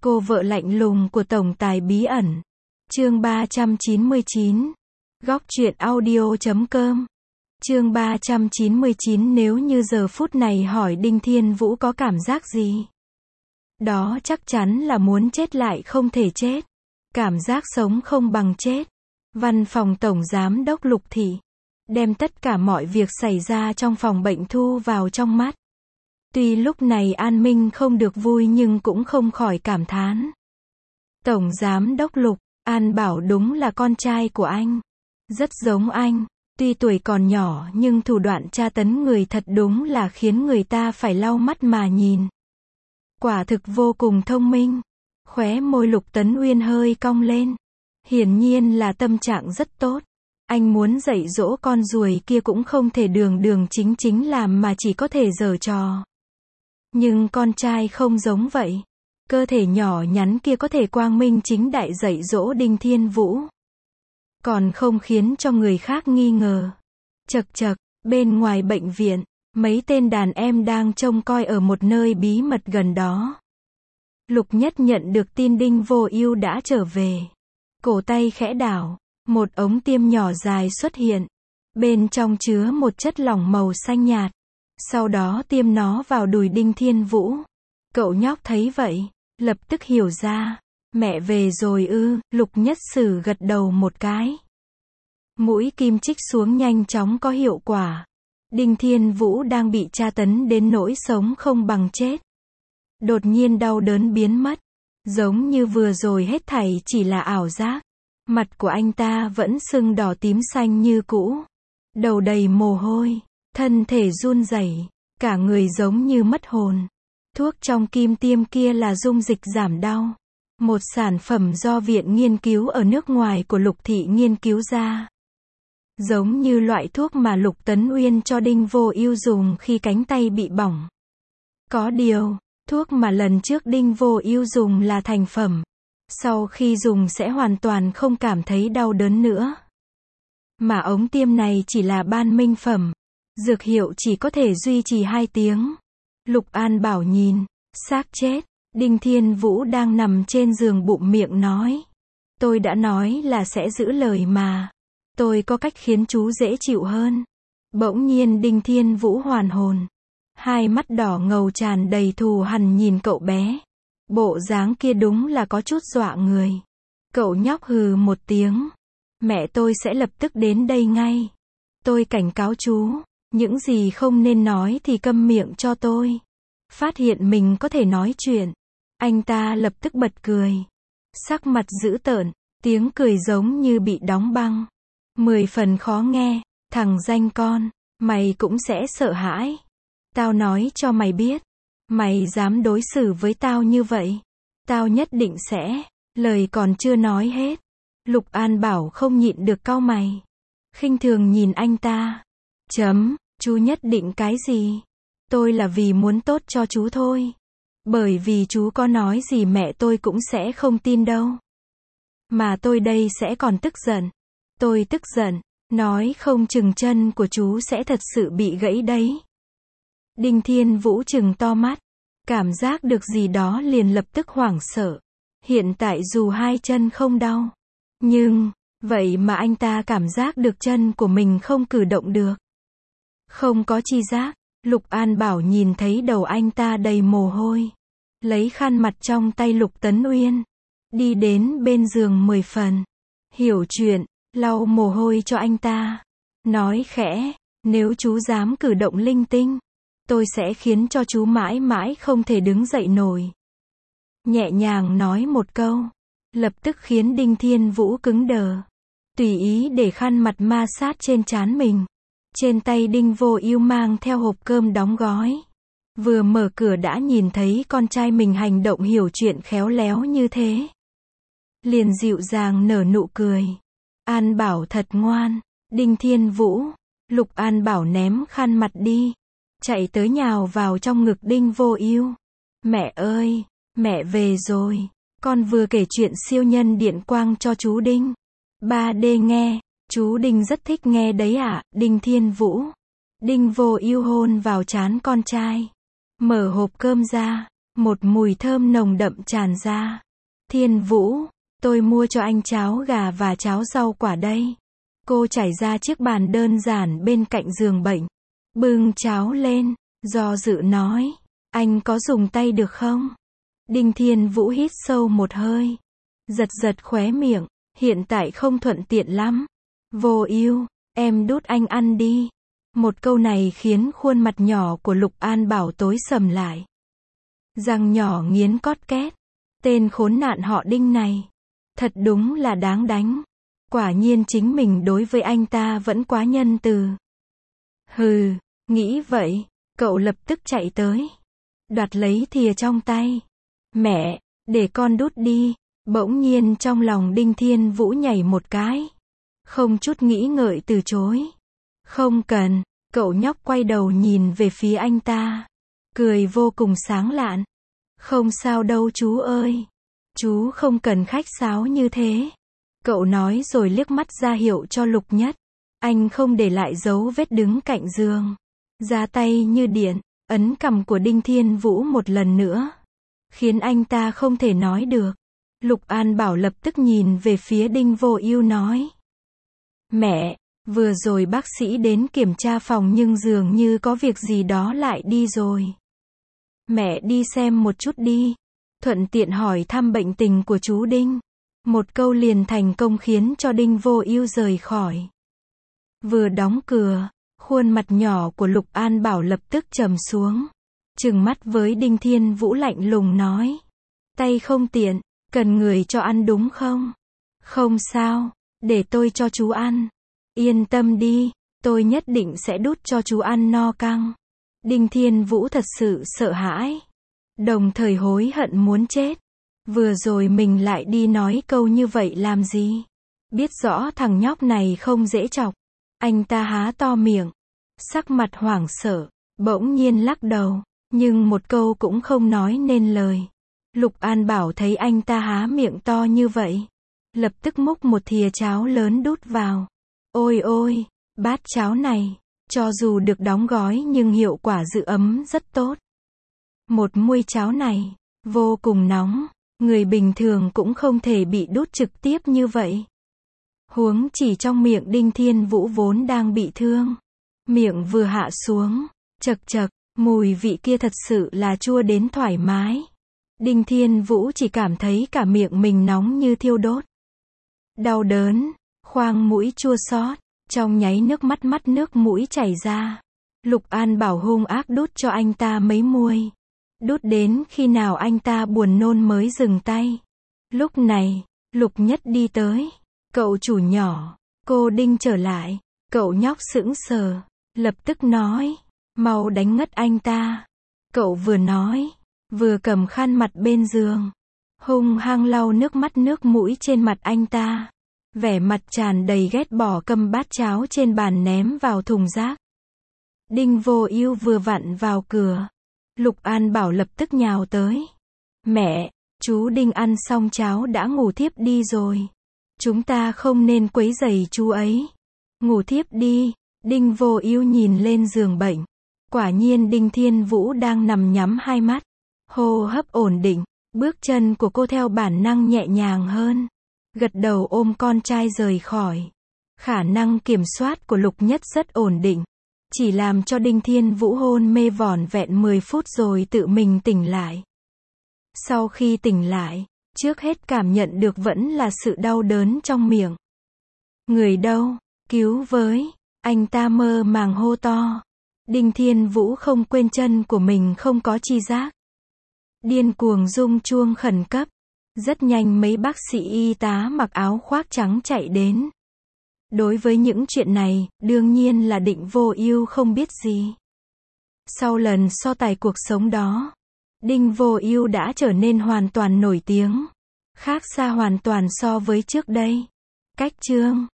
Cô vợ lạnh lùng của tổng tài bí ẩn. Chương 399. Góc truyện audio.com. Chương 399. Nếu như giờ phút này hỏi Đinh Thiên Vũ có cảm giác gì? Đó chắc chắn là muốn chết lại không thể chết. Cảm giác sống không bằng chết. Văn phòng Tổng Giám đốc Lục Thị đem tất cả mọi việc xảy ra trong phòng bệnh thu vào trong mắt. Tuy lúc này An Minh không được vui nhưng cũng không khỏi cảm thán. Tổng Giám đốc Lục, An Bảo đúng là con trai của anh. Rất giống anh. Tuy tuổi còn nhỏ nhưng thủ đoạn tra tấn người thật đúng là khiến người ta phải lau mắt mà nhìn. Quả thực vô cùng thông minh. Khóe môi Lục Tấn Uyên hơi cong lên. Hiển nhiên là tâm trạng rất tốt. Anh muốn dạy dỗ con ruồi kia cũng không thể đường đường chính chính làm mà chỉ có thể giở trò. Nhưng con trai không giống vậy. Cơ thể nhỏ nhắn kia có thể quang minh chính đại dạy dỗ Đinh Thiên Vũ. Còn không khiến cho người khác nghi ngờ. Chậc chậc, bên ngoài bệnh viện, mấy tên đàn em đang trông coi ở một nơi bí mật gần đó. Lục Nhất nhận được tin Đinh Vô Ưu đã trở về. Cổ tay khẽ đảo, một ống tiêm nhỏ dài xuất hiện. Bên trong chứa một chất lỏng màu xanh nhạt. Sau đó tiêm nó vào đùi Đinh Thiên Vũ. Cậu nhóc thấy vậy, lập tức hiểu ra. Mẹ về rồi ư? Lục Nhất Sử gật đầu một cái. Mũi kim chích xuống nhanh chóng có hiệu quả. Đinh Thiên Vũ đang bị tra tấn đến nỗi sống không bằng chết. Đột nhiên đau đớn biến mất. Giống như vừa rồi hết thảy chỉ là ảo giác. Mặt của anh ta vẫn sưng đỏ tím xanh như cũ. Đầu đầy mồ hôi. Thân thể run rẩy, cả người giống như mất hồn. Thuốc trong kim tiêm kia là dung dịch giảm đau. Một sản phẩm do Viện Nghiên cứu ở nước ngoài của Lục Thị nghiên cứu ra. Giống như loại thuốc mà Lục Tấn Uyên cho Đinh Vô Ưu dùng khi cánh tay bị bỏng. Có điều, thuốc mà lần trước Đinh Vô Ưu dùng là thành phẩm. Sau khi dùng sẽ hoàn toàn không cảm thấy đau đớn nữa. Mà ống tiêm này chỉ là ban minh phẩm. Dược hiệu chỉ có thể duy trì 2 tiếng. Lục An Bảo nhìn, xác chết. Đinh Thiên Vũ đang nằm trên giường bụm miệng nói. Tôi đã nói là sẽ giữ lời mà. Tôi có cách khiến chú dễ chịu hơn. Bỗng nhiên Đinh Thiên Vũ hoàn hồn. Hai mắt đỏ ngầu tràn đầy thù hằn nhìn cậu bé. Bộ dáng kia đúng là có chút dọa người. Cậu nhóc hừ một tiếng. Mẹ tôi sẽ lập tức đến đây ngay. Tôi cảnh cáo chú. Những gì không nên nói thì câm miệng cho tôi. Phát hiện mình có thể nói chuyện. Anh ta lập tức bật cười. Sắc mặt dữ tợn, tiếng cười giống như bị đóng băng. 10 phần khó nghe, thằng danh con, mày cũng sẽ sợ hãi. Tao nói cho mày biết. Mày dám đối xử với tao như vậy. Tao nhất định sẽ. Lời còn chưa nói hết. Lục An Bảo không nhịn được cau mày. Khinh thường nhìn anh ta. Chú nhất định cái gì? Tôi là vì muốn tốt cho chú thôi. Bởi vì chú có nói gì mẹ tôi cũng sẽ không tin đâu. Mà tôi đây sẽ còn tức giận. Tôi tức giận, nói không chừng chân của chú sẽ thật sự bị gãy đấy. Đinh Thiên Vũ trừng to mắt. Cảm giác được gì đó liền lập tức hoảng sợ. Hiện tại dù 2 chân không đau. Nhưng, vậy mà anh ta cảm giác được chân của mình không cử động được. Không có chi giác, Lục An Bảo nhìn thấy đầu anh ta đầy mồ hôi. Lấy khăn mặt trong tay Lục Tấn Uyên. Đi đến bên giường 10 phần. Hiểu chuyện, lau mồ hôi cho anh ta. Nói khẽ, nếu chú dám cử động linh tinh, tôi sẽ khiến cho chú mãi mãi không thể đứng dậy nổi. Nhẹ nhàng nói một câu. Lập tức khiến Đinh Thiên Vũ cứng đờ. Tùy ý để khăn mặt ma sát trên trán mình. Trên tay Đinh Vô Ưu mang theo hộp cơm đóng gói. Vừa mở cửa đã nhìn thấy con trai mình hành động hiểu chuyện khéo léo như thế. Liền dịu dàng nở nụ cười. An Bảo thật ngoan. Đinh Thiên Vũ. Lục An Bảo ném khăn mặt đi. Chạy tới nhào vào trong ngực Đinh Vô Ưu. Mẹ ơi, mẹ về rồi. Con vừa kể chuyện siêu nhân điện quang cho chú Đinh. 3D nghe. Chú Đinh rất thích nghe đấy ạ. Đinh Thiên Vũ. Đinh Vô Ưu hôn vào trán con trai. Mở hộp cơm ra. Một mùi thơm nồng đậm tràn ra. Thiên Vũ, tôi mua cho anh cháo gà và cháo rau quả đây. Cô trải ra chiếc bàn đơn giản bên cạnh giường bệnh. Bưng cháo lên, do dự nói. Anh có dùng tay được không? Đinh Thiên Vũ hít sâu một hơi. Giật giật khóe miệng. Hiện tại không thuận tiện lắm. Vô Ưu, em đút anh ăn đi. Một câu này khiến khuôn mặt nhỏ của Lục An Bảo tối sầm lại. Răng nhỏ nghiến cót két. Tên khốn nạn họ Đinh này. Thật đúng là đáng đánh. Quả nhiên chính mình đối với anh ta vẫn quá nhân từ. Hừ, nghĩ vậy, cậu lập tức chạy tới. Đoạt lấy thìa trong tay. Mẹ, để con đút đi. Bỗng nhiên trong lòng Đinh Thiên Vũ nhảy một cái. Không chút nghĩ ngợi từ chối. Không cần, cậu nhóc quay đầu nhìn về phía anh ta. Cười vô cùng sáng lạn. Không sao đâu chú ơi. Chú không cần khách sáo như thế. Cậu nói rồi liếc mắt ra hiệu cho Lục Nhất. Anh không để lại dấu vết đứng cạnh giường. Ra tay như điện, ấn cằm của Đinh Thiên Vũ một lần nữa. Khiến anh ta không thể nói được. Lục An Bảo lập tức nhìn về phía Đinh Vô Ưu nói. Mẹ, vừa rồi bác sĩ đến kiểm tra phòng nhưng dường như có việc gì đó lại đi rồi. Mẹ đi xem một chút đi. Thuận tiện hỏi thăm bệnh tình của chú Đinh. Một câu liền thành công khiến cho Đinh Vô Ưu rời khỏi. Vừa đóng cửa, khuôn mặt nhỏ của Lục An Bảo lập tức trầm xuống. Trừng mắt với Đinh Thiên Vũ lạnh lùng nói. Tay không tiện, cần người cho ăn đúng không? Không sao, để tôi cho chú ăn. Yên tâm đi, tôi nhất định sẽ đút cho chú ăn no căng. Đinh Thiên Vũ thật sự sợ hãi. Đồng thời hối hận muốn chết. Vừa rồi mình lại đi nói câu như vậy làm gì? Biết rõ thằng nhóc này không dễ chọc. Anh ta há to miệng. Sắc mặt hoảng sợ. Bỗng nhiên lắc đầu. Nhưng một câu cũng không nói nên lời. Lục An Bảo thấy anh ta há miệng to như vậy. Lập tức múc một thìa cháo lớn đút vào. Ôi ôi, bát cháo này. Cho dù được đóng gói nhưng hiệu quả giữ ấm rất tốt. Một muôi cháo này, vô cùng nóng. Người bình thường cũng không thể bị đút trực tiếp như vậy. Huống chỉ trong miệng Đinh Thiên Vũ vốn đang bị thương. Miệng vừa hạ xuống, chậc chậc, mùi vị kia thật sự là chua đến thoải mái. Đinh Thiên Vũ chỉ cảm thấy cả miệng mình nóng như thiêu đốt. Đau đớn, khoang mũi chua xót, trong nháy mắt nước mũi chảy ra. Lục An Bảo hung ác đút cho anh ta mấy muôi. Đút đến khi nào anh ta buồn nôn mới dừng tay. Lúc này, Lục Nhất đi tới. Cậu chủ nhỏ, cô Đinh trở lại. Cậu nhóc sững sờ, lập tức nói. Mau đánh ngất anh ta. Cậu vừa nói, vừa cầm khăn mặt bên giường. Hung hăng lau nước mũi trên mặt anh ta. Vẻ mặt tràn đầy ghét bỏ cầm bát cháo trên bàn ném vào thùng rác. Đinh Vô Ưu vừa vặn vào cửa. Lục An Bảo lập tức nhào tới. Mẹ, chú Đinh ăn xong cháo đã ngủ thiếp đi rồi. Chúng ta không nên quấy rầy chú ấy. Ngủ thiếp đi. Đinh Vô Ưu nhìn lên giường bệnh. Quả nhiên Đinh Thiên Vũ đang nằm nhắm hai mắt. Hô hấp ổn định. Bước chân của cô theo bản năng nhẹ nhàng hơn. Gật đầu ôm con trai rời khỏi. Khả năng kiểm soát của Lục Nhất rất ổn định. Chỉ làm cho Đinh Thiên Vũ hôn mê vỏn vẹn 10 phút rồi tự mình tỉnh lại. Sau khi tỉnh lại, trước hết cảm nhận được vẫn là sự đau đớn trong miệng. Người đâu? Cứu với! Anh ta mơ màng hô to. Đinh Thiên Vũ không quên chân của mình không có chi giác. Điên cuồng rung chuông khẩn cấp. Rất nhanh mấy bác sĩ y tá mặc áo khoác trắng chạy đến. Đối với những chuyện này, đương nhiên là Đinh Vô Ưu không biết gì. Sau lần so tài cuộc sống đó, Đinh Vô Ưu đã trở nên hoàn toàn nổi tiếng. Khác xa hoàn toàn so với trước đây. Cách chương